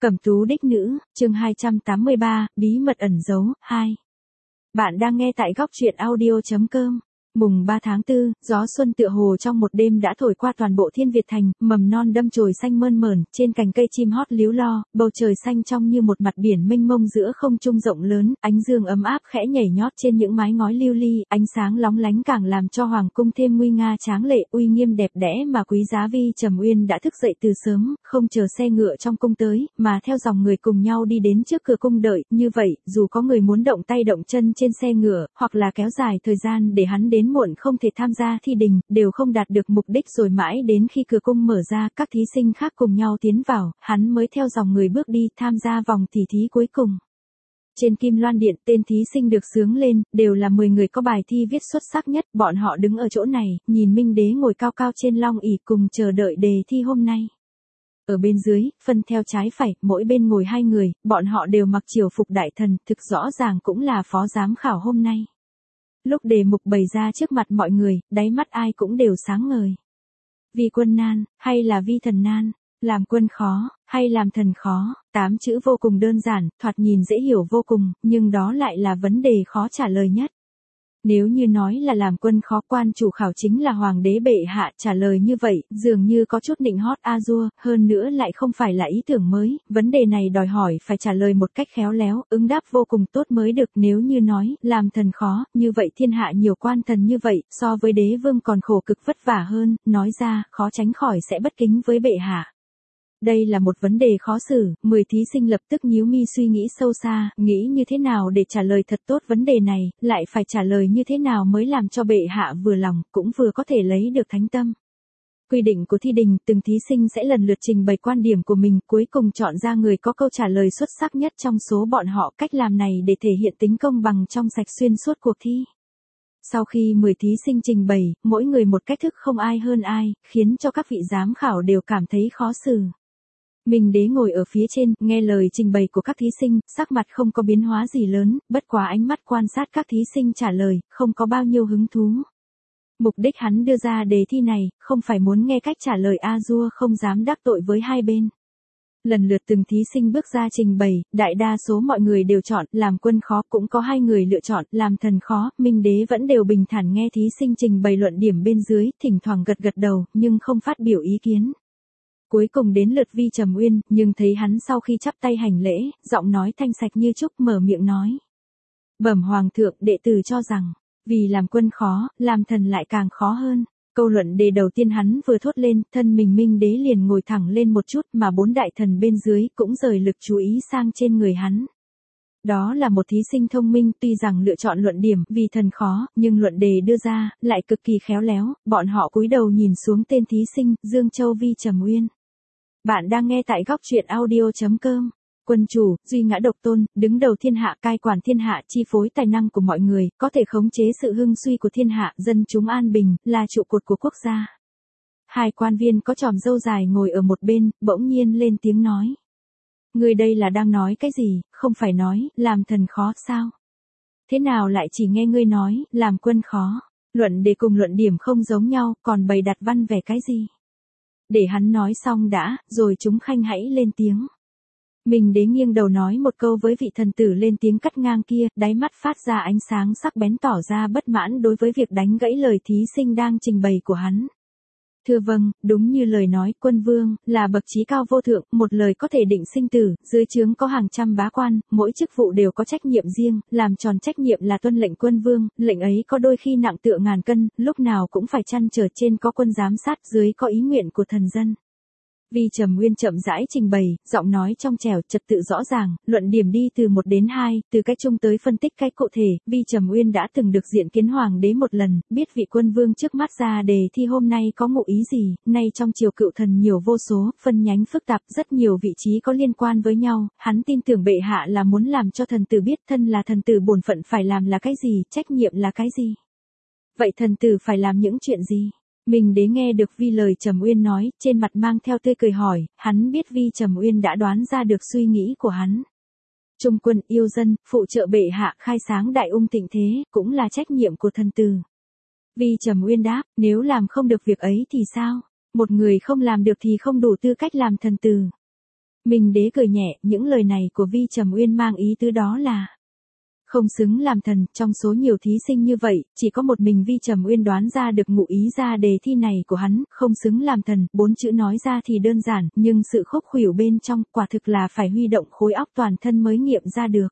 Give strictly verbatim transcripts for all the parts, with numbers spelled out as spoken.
Cẩm tú đích nữ, chương hai trăm tám mươi ba, bí mật ẩn giấu, hai. Bạn đang nghe tại góc truyện audio chấm com. Mùng ba tháng tư, gió xuân tựa hồ trong một đêm đã thổi qua toàn bộ Thiên Việt thành, mầm non đâm chồi xanh mơn mởn, trên cành cây chim hót líu lo, bầu trời xanh trong như một mặt biển mênh mông giữa không trung rộng lớn, ánh dương ấm áp khẽ nhảy nhót trên những mái ngói lưu ly, ánh sáng lóng lánh càng làm cho hoàng cung thêm nguy nga tráng lệ, uy nghiêm đẹp đẽ mà quý giá. Vi Trầm Uyên đã thức dậy từ sớm, không chờ xe ngựa trong cung tới, mà theo dòng người cùng nhau đi đến trước cửa cung đợi, như vậy, dù có người muốn động tay động chân trên xe ngựa, hoặc là kéo dài thời gian để hắn đến muộn không thể tham gia thi đình, đều không đạt được mục đích. Rồi mãi đến khi cửa cung mở ra, các thí sinh khác cùng nhau tiến vào, hắn mới theo dòng người bước đi tham gia vòng tỉ thí cuối cùng. Trên Kim Loan Điện, tên thí sinh được xướng lên, đều là mười người có bài thi viết xuất sắc nhất, bọn họ đứng ở chỗ này, nhìn Minh Đế ngồi cao cao trên long ỷ cùng chờ đợi đề thi hôm nay. Ở bên dưới, phân theo trái phải, mỗi bên ngồi hai người, bọn họ đều mặc triều phục đại thần, thực rõ ràng cũng là phó giám khảo hôm nay. Lúc đề mục bày ra trước mặt mọi người, đáy mắt ai cũng đều sáng ngời. Vi quân nan, hay là vi thần nan, làm quân khó, hay làm thần khó, tám chữ vô cùng đơn giản, thoạt nhìn dễ hiểu vô cùng, nhưng đó lại là vấn đề khó trả lời nhất. Nếu như nói là làm quân khó, quan chủ khảo chính là hoàng đế bệ hạ, trả lời như vậy, dường như có chút nịnh hót a dua, hơn nữa lại không phải là ý tưởng mới, vấn đề này đòi hỏi phải trả lời một cách khéo léo, ứng đáp vô cùng tốt mới được. Nếu như nói, làm thần khó, như vậy thiên hạ nhiều quan thần như vậy, so với đế vương còn khổ cực vất vả hơn, nói ra, khó tránh khỏi sẽ bất kính với bệ hạ. Đây là một vấn đề khó xử, mười thí sinh lập tức nhíu mi suy nghĩ sâu xa, nghĩ như thế nào để trả lời thật tốt vấn đề này, lại phải trả lời như thế nào mới làm cho bệ hạ vừa lòng, cũng vừa có thể lấy được thánh tâm. Quy định của thi đình, từng thí sinh sẽ lần lượt trình bày quan điểm của mình, cuối cùng chọn ra người có câu trả lời xuất sắc nhất trong số bọn họ. Cách làm này để thể hiện tính công bằng trong sạch xuyên suốt cuộc thi. Sau khi mười thí sinh trình bày, mỗi người một cách thức không ai hơn ai, khiến cho các vị giám khảo đều cảm thấy khó xử. Minh Đế ngồi ở phía trên, nghe lời trình bày của các thí sinh, sắc mặt không có biến hóa gì lớn, bất quá ánh mắt quan sát các thí sinh trả lời, không có bao nhiêu hứng thú. Mục đích hắn đưa ra đề thi này, không phải muốn nghe cách trả lời a dua không dám đắc tội với hai bên. Lần lượt từng thí sinh bước ra trình bày, đại đa số mọi người đều chọn, làm quân khó, cũng có hai người lựa chọn, làm thần khó. Minh Đế vẫn đều bình thản nghe thí sinh trình bày luận điểm bên dưới, thỉnh thoảng gật gật đầu, nhưng không phát biểu ý kiến. Cuối cùng đến lượt Vi Trầm Uyên, nhưng thấy hắn sau khi chắp tay hành lễ, giọng nói thanh sạch như trúc, mở miệng nói. Bẩm hoàng thượng, đệ tử cho rằng, vì làm quân khó, làm thần lại càng khó hơn. Câu luận đề đầu tiên hắn vừa thốt lên, thân mình Minh Đế liền ngồi thẳng lên một chút, mà bốn đại thần bên dưới cũng rời lực chú ý sang trên người hắn. Đó là một thí sinh thông minh, tuy rằng lựa chọn luận điểm vì thần khó, nhưng luận đề đưa ra lại cực kỳ khéo léo. Bọn họ cúi đầu nhìn xuống tên thí sinh, Dương Châu Vi Trầm Uyên. Bạn đang nghe tại góc truyện audio chấm com. Quân chủ, duy ngã độc tôn, đứng đầu thiên hạ, cai quản thiên hạ, chi phối tài năng của mọi người, có thể khống chế sự hưng suy của thiên hạ, dân chúng an bình, là trụ cột của quốc gia. Hai quan viên có chòm râu dài ngồi ở một bên, bỗng nhiên lên tiếng nói. Người đây là đang nói cái gì, không phải nói, làm thần khó sao? Thế nào lại chỉ nghe ngươi nói, làm quân khó? Luận đề cùng luận điểm không giống nhau, còn bày đặt văn vẻ cái gì? Để hắn nói xong đã, rồi chúng khanh hãy lên tiếng. Minh Đế nghiêng đầu nói một câu với vị thần tử lên tiếng cắt ngang kia, đáy mắt phát ra ánh sáng sắc bén tỏ ra bất mãn đối với việc đánh gãy lời thí sinh đang trình bày của hắn. Thưa vâng, đúng như lời nói, quân vương, là bậc trí cao vô thượng, một lời có thể định sinh tử, dưới trướng có hàng trăm bá quan, mỗi chức vụ đều có trách nhiệm riêng, làm tròn trách nhiệm là tuân lệnh quân vương, lệnh ấy có đôi khi nặng tựa ngàn cân, lúc nào cũng phải chăn trở, trên có quân giám sát, dưới có ý nguyện của thần dân. Vi Trầm Uyên chậm rãi trình bày, giọng nói trong trẻo, trật tự rõ ràng, luận điểm đi từ một đến hai, từ cái chung tới phân tích cái cụ thể. Vi Trầm Uyên đã từng được diện kiến hoàng đế một lần, biết vị quân vương trước mắt ra đề thi hôm nay có ngụ ý gì. Nay trong triều cựu thần nhiều vô số, phân nhánh phức tạp, rất nhiều vị trí có liên quan với nhau, hắn tin tưởng bệ hạ là muốn làm cho thần tử biết thân là thần tử bổn phận phải làm là cái gì, trách nhiệm là cái gì. Vậy thần tử phải làm những chuyện gì? Minh Đế nghe được Vi lời Trầm Uyên nói, trên mặt mang theo tươi cười hỏi, hắn biết Vi Trầm Uyên đã đoán ra được suy nghĩ của hắn. Trung quân, yêu dân, phụ trợ bệ hạ, khai sáng đại ung thịnh thế, cũng là trách nhiệm của thần tử. Vi Trầm Uyên đáp, nếu làm không được việc ấy thì sao? Một người không làm được thì không đủ tư cách làm thần tử. Minh Đế cười nhẹ, những lời này của Vi Trầm Uyên mang ý tứ đó là không xứng làm thần, trong số nhiều thí sinh như vậy, chỉ có một mình Vi Trầm Uyên đoán ra được ngụ ý ra đề thi này của hắn, không xứng làm thần, bốn chữ nói ra thì đơn giản, nhưng sự khúc khuỷu bên trong, quả thực là phải huy động khối óc toàn thân mới nghiệm ra được.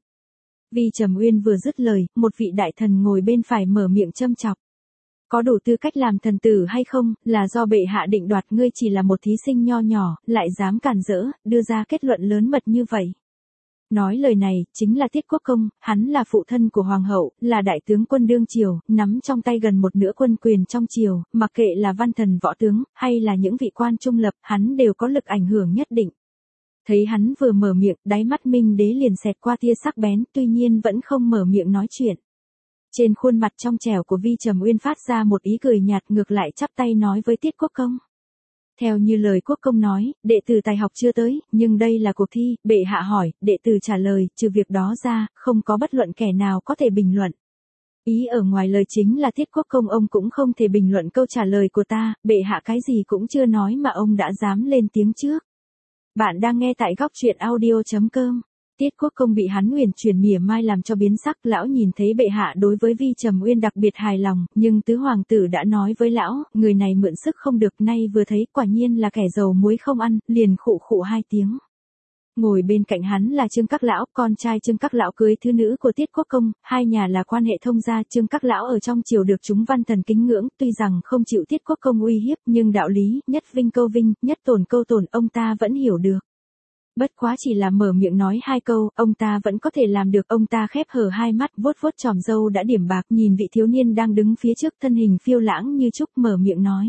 Vi Trầm Uyên vừa dứt lời, một vị đại thần ngồi bên phải mở miệng châm chọc. Có đủ tư cách làm thần tử hay không, là do bệ hạ định đoạt, ngươi chỉ là một thí sinh nho nhỏ, lại dám cản rỡ, đưa ra kết luận lớn mật như vậy. Nói lời này, chính là Tiết Quốc Công, hắn là phụ thân của Hoàng hậu, là đại tướng quân đương triều, nắm trong tay gần một nửa quân quyền trong triều, mặc kệ là văn thần võ tướng, hay là những vị quan trung lập, hắn đều có lực ảnh hưởng nhất định. Thấy hắn vừa mở miệng, đáy mắt Minh Đế liền xẹt qua tia sắc bén, tuy nhiên vẫn không mở miệng nói chuyện. Trên khuôn mặt trong trẻo của Vi Trầm Uyên phát ra một ý cười nhạt, ngược lại chắp tay nói với Tiết Quốc Công. Theo như lời Quốc Công nói, đệ tử tài học chưa tới, nhưng đây là cuộc thi, bệ hạ hỏi, đệ tử trả lời, trừ việc đó ra, không có bất luận kẻ nào có thể bình luận. Ý ở ngoài lời chính là Tiết Quốc Công ông cũng không thể bình luận câu trả lời của ta, bệ hạ cái gì cũng chưa nói mà ông đã dám lên tiếng trước. Bạn đang nghe tại góc truyện audio chấm com. Tiết Quốc Công bị hắn huyền chuyển mỉa mai làm cho biến sắc, lão nhìn thấy bệ hạ đối với Vi Trầm Uyên đặc biệt hài lòng, nhưng tứ hoàng tử đã nói với lão, người này mượn sức không được, nay vừa thấy quả nhiên là kẻ dầu muối không ăn, liền khụ khụ hai tiếng. Ngồi bên cạnh hắn là Trương Các Lão, con trai Trương Các Lão cưới thứ nữ của Tiết Quốc Công, hai nhà là quan hệ thông gia, Trương Các Lão ở trong triều được chúng văn thần kính ngưỡng, tuy rằng không chịu Tiết Quốc Công uy hiếp, nhưng đạo lý, nhất vinh câu vinh, nhất tổn câu tổn, ông ta vẫn hiểu được. Bất quá chỉ là mở miệng nói hai câu, ông ta vẫn có thể làm được, ông ta khép hờ hai mắt, vuốt vuốt chòm râu đã điểm bạc, nhìn vị thiếu niên đang đứng phía trước, thân hình phiêu lãng như trúc, mở miệng nói.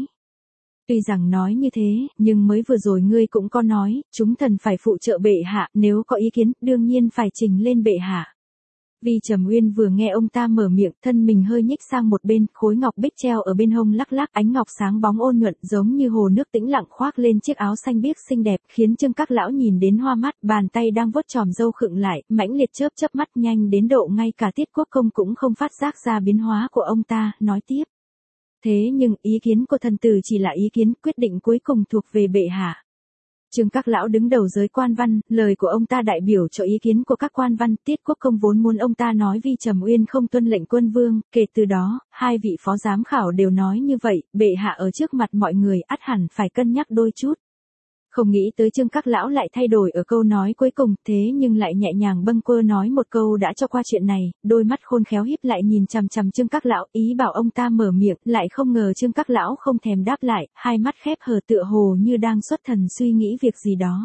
Tuy rằng nói như thế, nhưng mới vừa rồi ngươi cũng có nói, chúng thần phải phụ trợ bệ hạ, nếu có ý kiến, đương nhiên phải trình lên bệ hạ. Vi Trầm Uyên vừa nghe ông ta mở miệng, thân mình hơi nhích sang một bên, khối ngọc bích treo ở bên hông lắc lắc, ánh ngọc sáng bóng ôn nhuận, giống như hồ nước tĩnh lặng khoác lên chiếc áo xanh biếc xinh đẹp, khiến Trương Các Lão nhìn đến hoa mắt, bàn tay đang vuốt chòm râu khựng lại, mãnh liệt chớp chớp mắt nhanh đến độ ngay cả Tiết Quốc Công cũng không phát giác ra biến hóa của ông ta, nói tiếp. Thế nhưng, ý kiến của thần tử chỉ là ý kiến, quyết định cuối cùng thuộc về bệ hạ. Trương Các Lão đứng đầu giới quan văn, lời của ông ta đại biểu cho ý kiến của các quan văn, Tiết Quốc Công vốn muốn ông ta nói Vi Trầm Uyên không tuân lệnh quân vương, kể từ đó, hai vị phó giám khảo đều nói như vậy, bệ hạ ở trước mặt mọi người ắt hẳn phải cân nhắc đôi chút. Không nghĩ tới Trương Các Lão lại thay đổi ở câu nói cuối cùng, thế nhưng lại nhẹ nhàng bâng quơ nói một câu đã cho qua chuyện này, đôi mắt khôn khéo híp lại nhìn chằm chằm Trương Các Lão, ý bảo ông ta mở miệng, lại không ngờ Trương Các Lão không thèm đáp lại, hai mắt khép hờ tựa hồ như đang xuất thần suy nghĩ việc gì đó.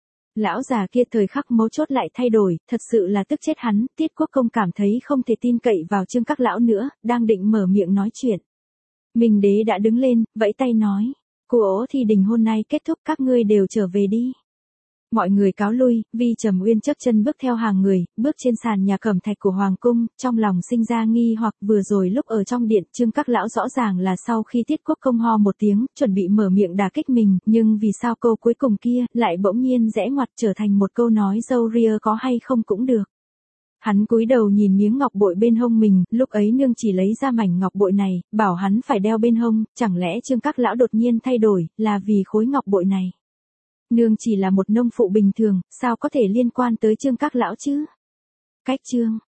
Lão già kia thời khắc mấu chốt lại thay đổi, thật sự là tức chết hắn, Tiết Quốc Công cảm thấy không thể tin cậy vào Trương Các Lão nữa, đang định mở miệng nói chuyện. Minh Đế đã đứng lên, vẫy tay nói. Cuộc thi đình hôm nay kết thúc, các ngươi đều trở về đi. Mọi người cáo lui, Vi Trầm Uyên chớp chân bước theo hàng người, bước trên sàn nhà cẩm thạch của Hoàng cung, trong lòng sinh ra nghi hoặc vừa rồi lúc ở trong điện, Trương Các Lão rõ ràng là sau khi Tiết Quốc Công ho một tiếng, chuẩn bị mở miệng đả kích mình, nhưng vì sao câu cuối cùng kia, lại bỗng nhiên rẽ ngoặt trở thành một câu nói dâu ria có hay không cũng được. Hắn cúi đầu nhìn miếng ngọc bội bên hông mình, lúc ấy nương chỉ lấy ra mảnh ngọc bội này, bảo hắn phải đeo bên hông, chẳng lẽ Trương Các Lão đột nhiên thay đổi, là vì khối ngọc bội này. Nương chỉ là một nông phụ bình thường, sao có thể liên quan tới Trương Các Lão chứ? Cách chương